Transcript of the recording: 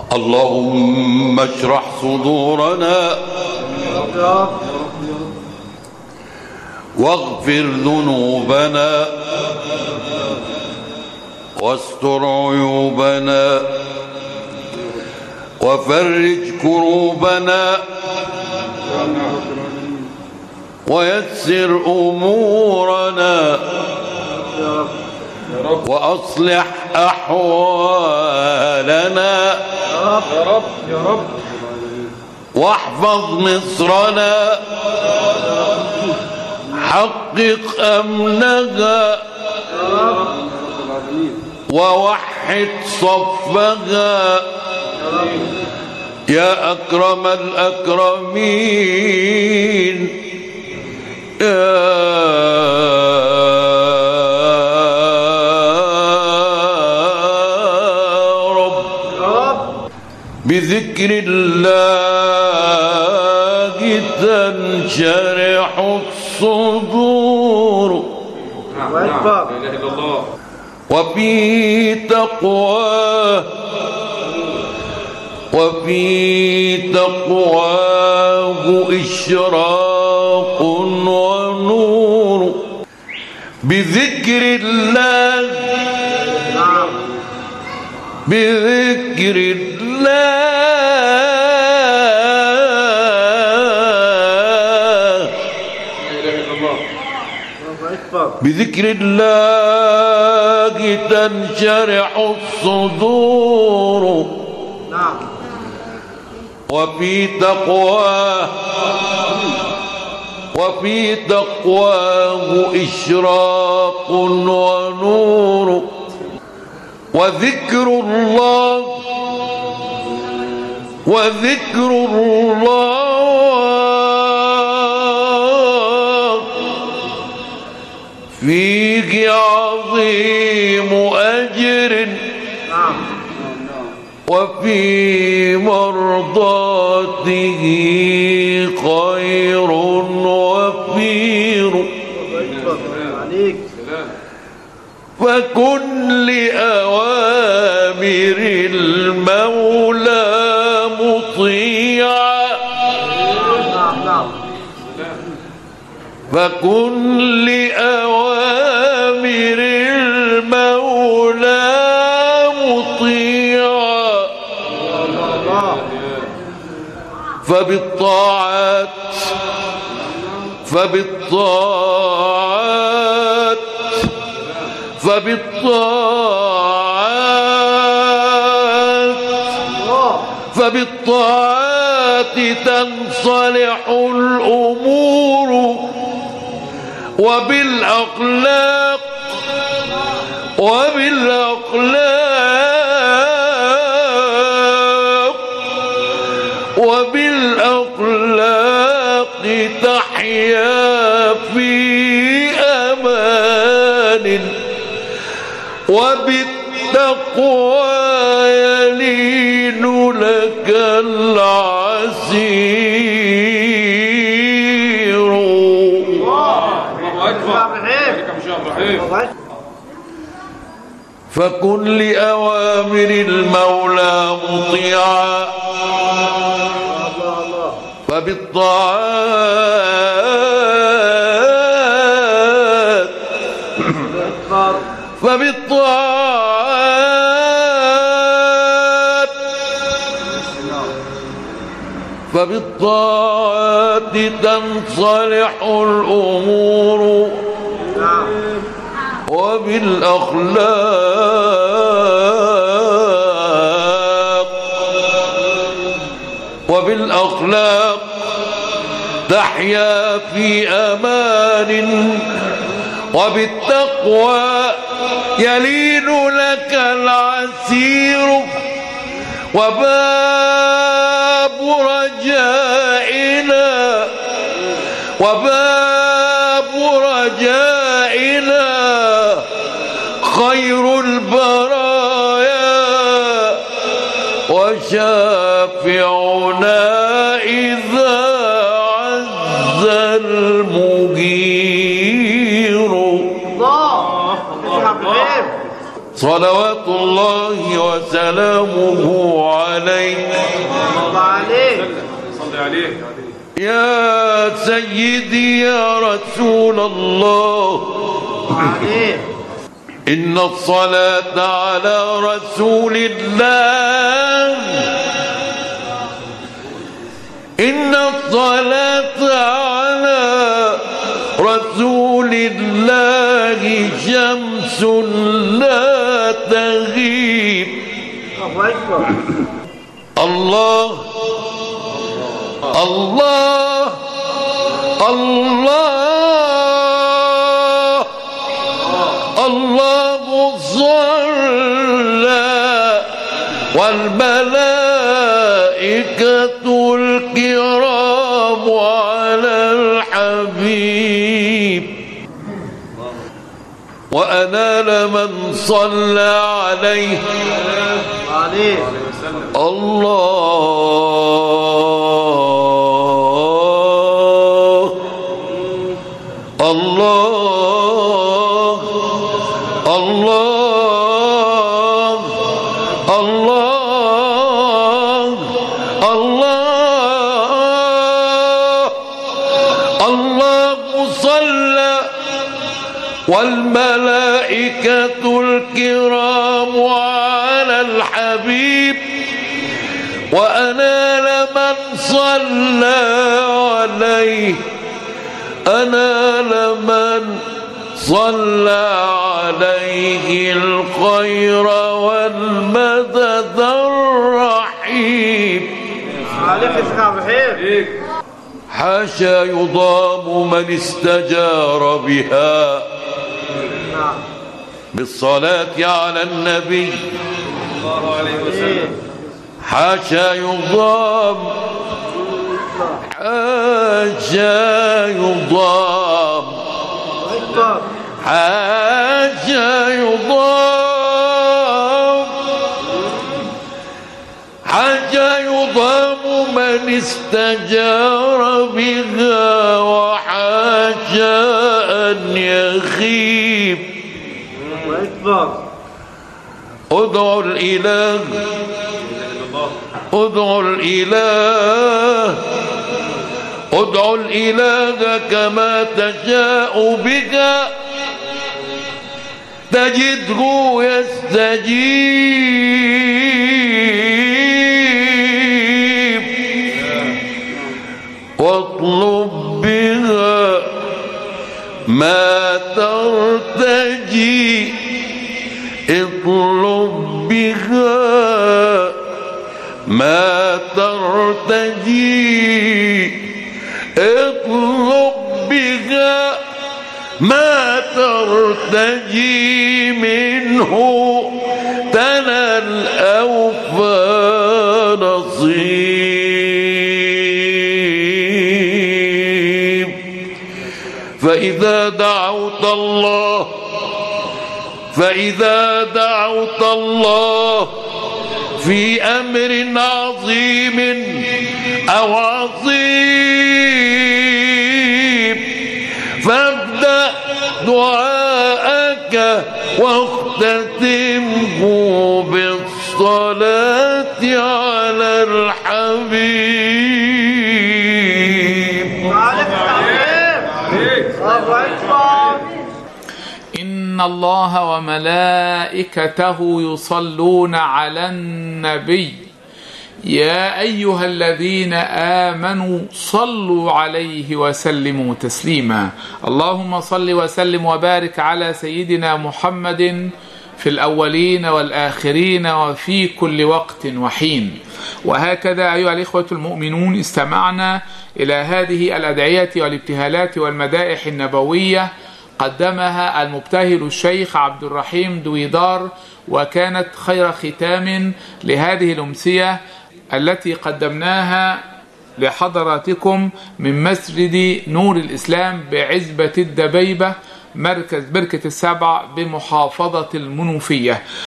اللهم اشرح صدورنا واغفر ذنوبنا واستر عيوبنا وفرج كروبنا ويسر أمورنا وأصلح أحوالنا يا رب واحفظ مصرنا حقق أمنها ووحد صفها يا أكرم الأكرمين يا رب. بذكر الله تنشرح الصدور وفي تقواه إشراق ونور. بذكر الله بذكر الله تنشرح الصدور وفي تقواه إشراق ونور. وذكر الله فيه عظيم أجر وفي مرضاته خير وفير. فكن لأوامر المولى مطيعا فكن لأوامر المولى مطيعا فبالطاعات تنصلح الأمور وبالأخلاق تحيا في أمان وبالتقوى يلين لك العسير. فكن لأوامر المولى مطيعا فبالطاعات تنصلح الأمور وبالأخلاق تحيا في أمان وبالتقوى يلين لك العسير. وباب رجائنا خير البرايا وشافعنا إذا عز المجير. صلوات الله وسلامه عليك صل عليه يا سيدي يا رسول الله. إن الصلاة على رسول الله، إن الصلاة على رسول الله شمس لا تغيب. الله الله الله الله صلى والملائكة الكرام على الحبيب وأنال من صلى عليه الله الله الله الله الله الله صلى والملائكة الكرام على الحبيب وأنال من صلى عليه أنال من صلى عليه الخير والمدد الرحيم. حاشا يضام من استجار بها بالصلاة على النبي حاشا يضام حاشا يضام حاشا يضام حاشا يضام من استجار بها وحاشا أن يخيب. ادعوا الإله ادعوا الإله ادعوا الإله كما تشاء بك تجده يستجيب واطلب بها ما ترتجي اطلب بها ما ترتجي اطلب بها ما ترتجي منه تنل أوفى نصيب. فإذا دعوت الله فإذا دعوت الله في أمر عظيم أو عظيم فابدأ دعاءك واختتمه بالصلاة على الحبيب. إن الله وملائكته يصلون على النبي يا أيها الذين آمنوا صلوا عليه وسلموا تسليما. اللهم صل وسلم وبارك على سيدنا محمد في الأولين والآخرين وفي كل وقت وحين. وهكذا أيها الإخوة المؤمنون استمعنا إلى هذه الأدعية والابتهالات والمدائح النبوية قدمها المبتهل الشيخ عبد الرحيم دويدار، وكانت خير ختام لهذه الأمسية التي قدمناها لحضراتكم من مسجد نور الإسلام بعزبة الدبيبة مركز بركة السبع بمحافظة المنوفية.